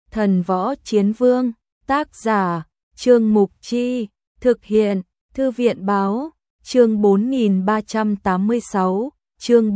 Thần Võ Chiến Vương, tác giả, Trương Mục Chi, thực hiện, Thư viện Báo, chương 4386, chương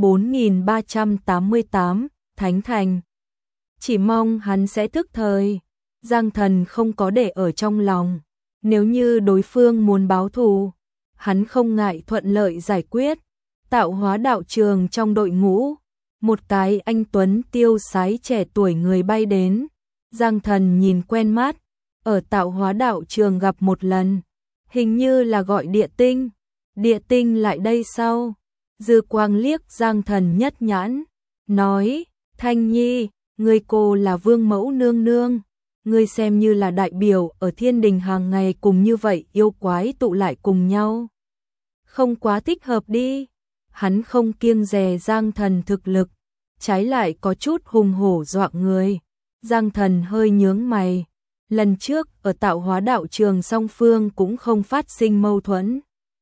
4388, Thánh Thành. Chỉ mong hắn sẽ thức thời, Giang Thần không có để ở trong lòng, nếu như đối phương muốn báo thù, hắn không ngại thuận lợi giải quyết. Tạo Hóa đạo trường trong đội ngũ, một cái anh tuấn tiêu sái trẻ tuổi người bay đến. Giang Thần nhìn quen mắt, ở Tạo Hóa đạo trường gặp một lần, hình như là gọi Địa Tinh. Địa Tinh lại đây sau, dư quang liếc Giang Thần nhất nhãn, nói, Thanh Nhi, ngươi cô là vương mẫu nương nương, ngươi xem như là đại biểu ở thiên đình hàng ngày cùng như vậy yêu quái tụ lại cùng nhau. Không quá thích hợp đi. Hắn không kiêng dè Giang Thần thực lực, trái lại có chút hùng hổ dọa người. Giang Thần hơi nhướng mày, lần trước ở Tạo Hóa đạo trường song phương cũng không phát sinh mâu thuẫn.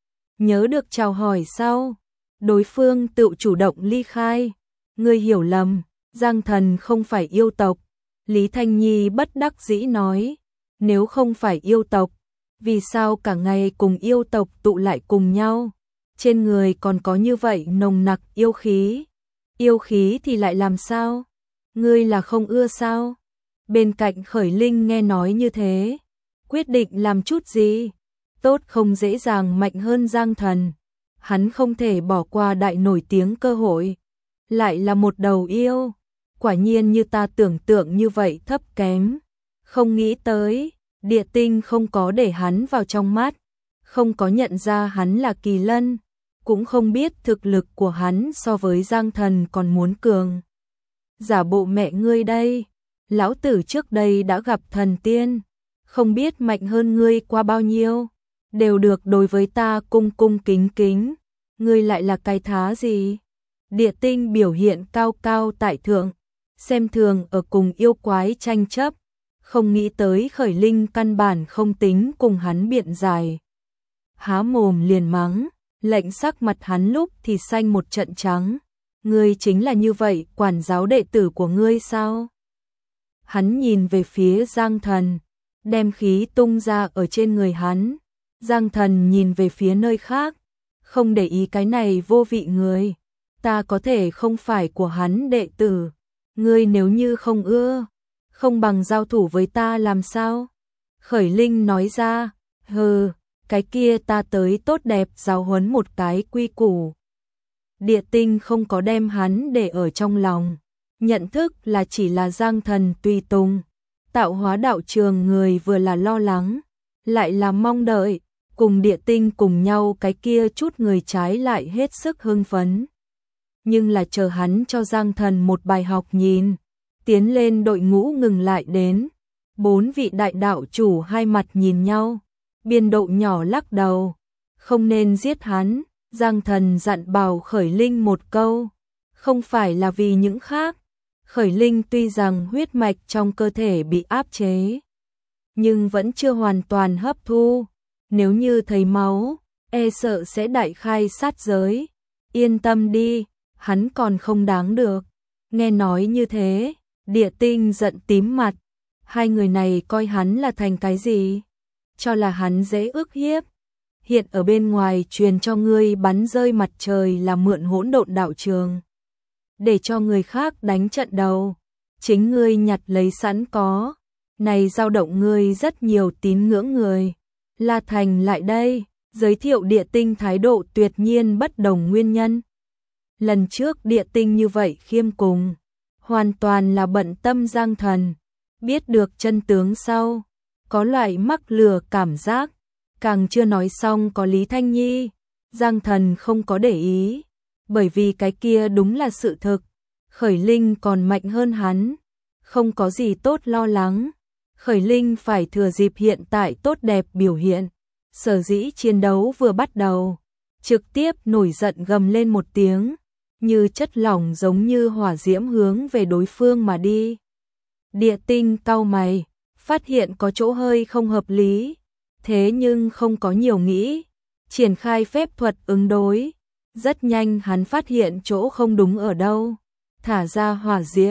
Nhớ được chào hỏi sau, đối phương tự chủ động ly khai. Ngươi hiểu lầm, Giang Thần không phải yêu tộc. Lý Thanh Nhi bất đắc dĩ nói, nếu không phải yêu tộc, vì sao cả ngày cùng yêu tộc tụ lại cùng nhau? Trên người còn có như vậy nồng nặc yêu khí. Yêu khí thì lại làm sao? Ngươi là không ưa sao? Bên cạnh Khởi Linh nghe nói như thế, quyết định làm chút gì tốt không dễ dàng mạnh hơn Giang Thần. Hắn không thể bỏ qua đại nổi tiếng cơ hội. Lại là một đầu yêu, quả nhiên như ta tưởng tượng như vậy thấp kém. Không nghĩ tới, Địa Tinh không có để hắn vào trong mắt, không có nhận ra hắn là Kỳ Lân, cũng không biết thực lực của hắn so với Giang Thần còn muốn cường. Giả bộ mẹ ngươi đây, lão tử trước đây đã gặp thần tiên, không biết mạnh hơn ngươi qua bao nhiêu, đều được đối với ta cung cung kính kính, ngươi lại là cái thá gì? Địa Tinh biểu hiện cao cao tại thượng, xem thường ở cùng yêu quái tranh chấp, không nghĩ tới Khởi Linh căn bản không tính cùng hắn biện giải. Há mồm liền mắng, lệnh sắc mặt hắn lúc thì xanh một trận trắng. Ngươi chính là như vậy quản giáo đệ tử của ngươi sao? Hắn nhìn về phía Giang Thần, đem khí tung ra ở trên người hắn. Giang Thần nhìn về phía nơi khác, không để ý cái này vô vị người. Ta có thể không phải của hắn đệ tử, ngươi nếu như không ưa, không bằng giao thủ với ta làm sao? Khởi Linh nói ra, hừ, cái kia ta tới tốt đẹp giáo huấn một cái quy củ. Địa Tinh không có đem hắn để ở trong lòng, nhận thức là chỉ là Giang Thần tùy tùng. Tạo Hóa đạo trường người vừa là lo lắng, lại là mong đợi, cùng Địa Tinh cùng nhau cái kia chút người trái lại hết sức hưng phấn. Nhưng là chờ hắn cho Giang Thần một bài học nhìn, tiến lên đội ngũ ngừng lại đến. 4 vị đại đạo chủ hai mặt nhìn nhau, biên độ nhỏ lắc đầu, không nên giết hắn. Giang Thần dặn bảo Khởi Linh một câu, không phải là vì những khác. Khởi Linh tuy rằng huyết mạch trong cơ thể bị áp chế, nhưng vẫn chưa hoàn toàn hấp thu, nếu như thấy máu, e sợ sẽ đại khai sát giới. Yên tâm đi, hắn còn không đáng được. Nghe nói như thế, Địa Tinh giận tím mặt, hai người này coi hắn là thành cái gì? Cho là hắn dễ ức hiếp. Hiện ở bên ngoài truyền cho ngươi bắn rơi mặt trời là mượn hỗn độn đạo trường, để cho người khác đánh trận đầu, chính ngươi nhặt lấy sẵn có, này dao động ngươi rất nhiều tín ngưỡng người. La Thành lại đây, giới thiệu Địa Tinh thái độ tuyệt nhiên bất đồng nguyên nhân. Lần trước Địa Tinh như vậy khiêm cùng, hoàn toàn là bận tâm Giang Thần, biết được chân tướng sau, có loại mắc lừa cảm giác. Càng chưa nói xong có Lý Thanh Nhi, Giang Thần không có để ý, bởi vì cái kia đúng là sự thực. Khởi Linh còn mạnh hơn hắn, không có gì tốt lo lắng. Khởi Linh phải thừa dịp hiện tại tốt đẹp biểu hiện, sở dĩ chiến đấu vừa bắt đầu, trực tiếp nổi giận gầm lên một tiếng, như chất lỏng giống như hỏa diễm hướng về đối phương mà đi. Địa Tinh cau mày, phát hiện có chỗ hơi không hợp lý. Thế nhưng không có nhiều nghĩ, triển khai phép thuật ứng đối. Rất nhanh hắn phát hiện chỗ không đúng ở đâu, thả ra hỏa diễm,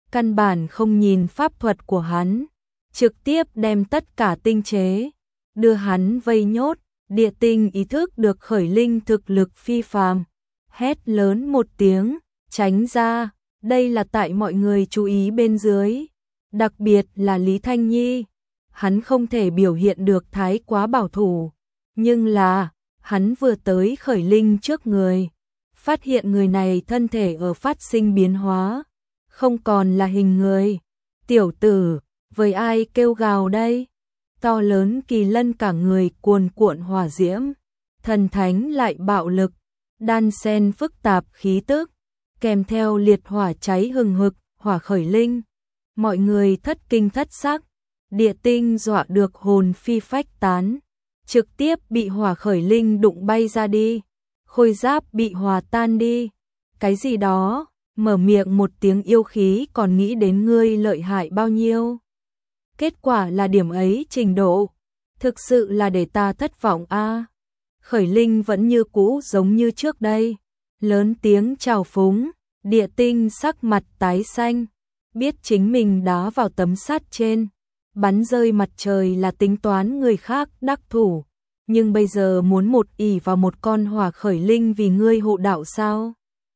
căn bản không nhìn pháp thuật của hắn, trực tiếp đem tất cả tinh chế, đưa hắn vây nhốt. Địa tinh ý thức được Khởi Linh thực lực phi phàm, hét lớn một tiếng, tránh ra, đây là tại mọi người chú ý bên dưới, đặc biệt là Lý Thanh Nhi. Hắn không thể biểu hiện được thái quá bảo thủ, nhưng là, hắn vừa tới Khởi Linh trước người, phát hiện người này thân thể ở phát sinh biến hóa, không còn là hình người. Tiểu tử, với ai kêu gào đây? To lớn kỳ lân cả người cuồn cuộn hỏa diễm, thần thánh lại bạo lực, đan xen phức tạp khí tức, kèm theo liệt hỏa cháy hừng hực, hỏa Khởi Linh. Mọi người thất kinh thất sắc, địa tinh dọa được hồn phi phách tán, trực tiếp bị hỏa Khởi Linh đụng bay ra đi, khôi giáp bị hòa tan đi. Cái gì đó, mở miệng một tiếng yêu khí còn nghĩ đến ngươi lợi hại bao nhiêu. Kết quả là điểm ấy trình độ, thực sự là để ta thất vọng a. Khởi Linh vẫn như cũ giống như trước đây, lớn tiếng chào phúng, địa tinh sắc mặt tái xanh, biết chính mình đá vào tấm sắt trên, bắn rơi mặt trời là tính toán người khác đắc thủ, nhưng bây giờ muốn một ỷ vào một con hỏa Khởi Linh vì ngươi hộ đạo sao?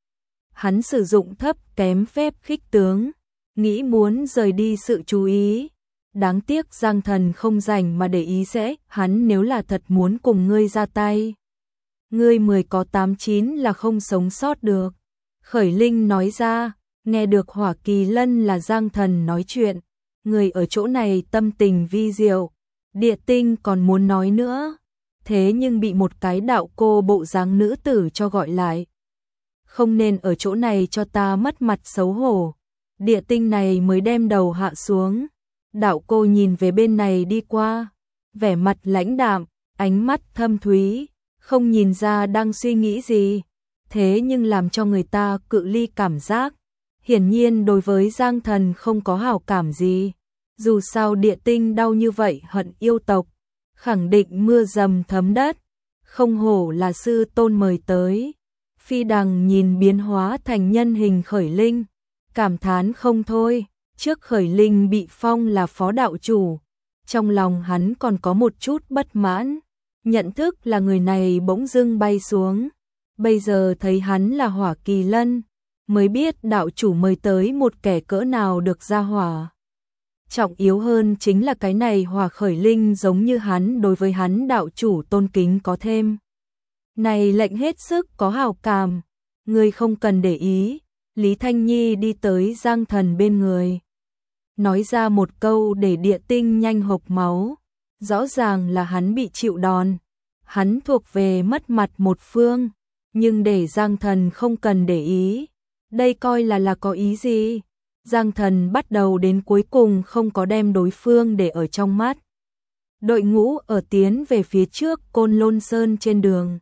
Hắn sử dụng thấp kém phép khích tướng, nghĩ muốn rời đi sự chú ý. Đáng tiếc Giang Thần không rảnh mà để ý sẽ, hắn nếu là thật muốn cùng ngươi ra tay. Ngươi 10 có 8 9 là không sống sót được. Khởi Linh nói ra, nghe được Hỏa Kỳ Lân là Giang Thần nói chuyện. Người ở chỗ này tâm tình vi diệu, địa tinh còn muốn nói nữa. Thế nhưng bị một cái đạo cô bộ dáng nữ tử cho gọi lại. Không nên ở chỗ này cho ta mất mặt xấu hổ. Địa tinh này mới đem đầu hạ xuống. Đạo cô nhìn về bên này đi qua, vẻ mặt lãnh đạm, ánh mắt thâm thúy, không nhìn ra đang suy nghĩ gì, thế nhưng làm cho người ta cự ly cảm giác. Hiển nhiên đối với Giang Thần không có hảo cảm gì, dù sao địa tinh đau như vậy hận yêu tộc, khẳng định mưa dầm thấm đất, không hổ là sư tôn mời tới. Phi Đằng nhìn biến hóa thành nhân hình Khởi Linh, cảm thán không thôi. Trước Khởi Linh bị phong là phó đạo chủ, trong lòng hắn còn có một chút bất mãn, nhận thức là người này bỗng dưng bay xuống, bây giờ thấy hắn là Hỏa Kỳ Lân, mới biết đạo chủ mời tới một kẻ cỡ nào được ra hỏa. Trọng yếu hơn chính là cái này Hỏa Khởi Linh giống như hắn đối với hắn đạo chủ tôn kính có thêm. Này lệnh hết sức có hảo cảm, người không cần để ý. Lý Thanh Nhi đi tới Giang Thần bên người, nói ra một câu để địa tinh nhanh hộc máu. Rõ ràng là hắn bị chịu đòn, hắn thuộc về mất mặt một phương, nhưng để Giang Thần không cần để ý. Đây coi là có ý gì? Giang Thần bắt đầu đến cuối cùng không có đem đối phương để ở trong mắt. Đội ngũ ở tiến về phía trước Côn Lôn Sơn trên đường.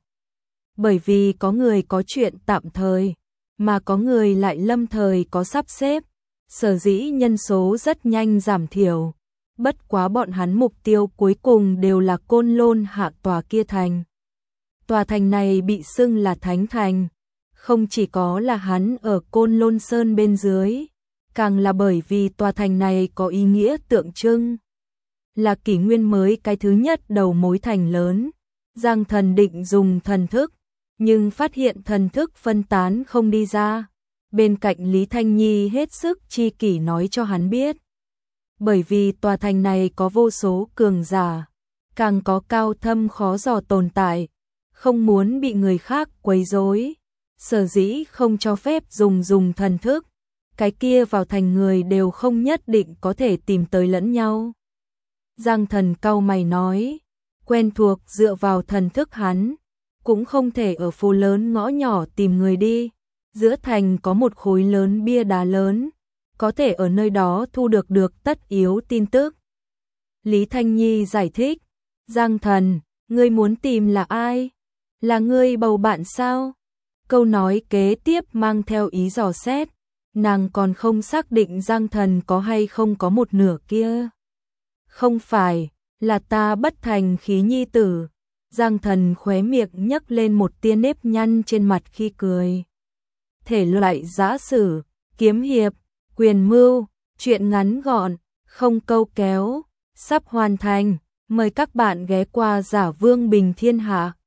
Bởi vì có người có chuyện tạm thời, mà có người lại lâm thời có sắp xếp, sở dĩ nhân số rất nhanh giảm thiểu. Bất quá bọn hắn mục tiêu cuối cùng đều là Côn Lôn hạ tòa kia thành. Tòa thành này bị xưng là Thánh Thành, không chỉ có là hắn ở Côn Lôn Sơn bên dưới, càng là bởi vì tòa thành này có ý nghĩa tượng trưng. Là kỷ nguyên mới cái thứ nhất đầu mối thành lớn. Giang Thần định dùng thần thức, nhưng phát hiện thần thức phân tán không đi ra. Bên cạnh Lý Thanh Nhi hết sức chi kỷ nói cho hắn biết. Bởi vì tòa thành này có vô số cường giả, càng có cao thâm khó dò tồn tại, không muốn bị người khác quấy rối, sở dĩ không cho phép dùng thần thức. Cái kia vào thành người đều không nhất định có thể tìm tới lẫn nhau. Giang Thần cau mày nói, quen thuộc dựa vào thần thức hắn, cũng không thể ở phố lớn ngõ nhỏ tìm người đi. Giữa thành có một khối lớn bia đá lớn, có thể ở nơi đó thu được tất yếu tin tức. Lý Thanh Nhi giải thích, Giang Thần, ngươi muốn tìm là ai? Là ngươi bầu bạn sao? Câu nói kế tiếp mang theo ý dò xét, nàng còn không xác định Giang Thần có hay không có một nửa kia. Không phải, là ta bất thành khí nhi tử. Giang Thần khóe miệng nhấc lên một tia nếp nhăn trên mặt khi cười. Thể loại giã sử, kiếm hiệp, Quyền mưu, chuyện ngắn gọn, không câu kéo, sắp hoàn thành. Mời các bạn ghé qua Giả Vương Bình Thiên Hạ.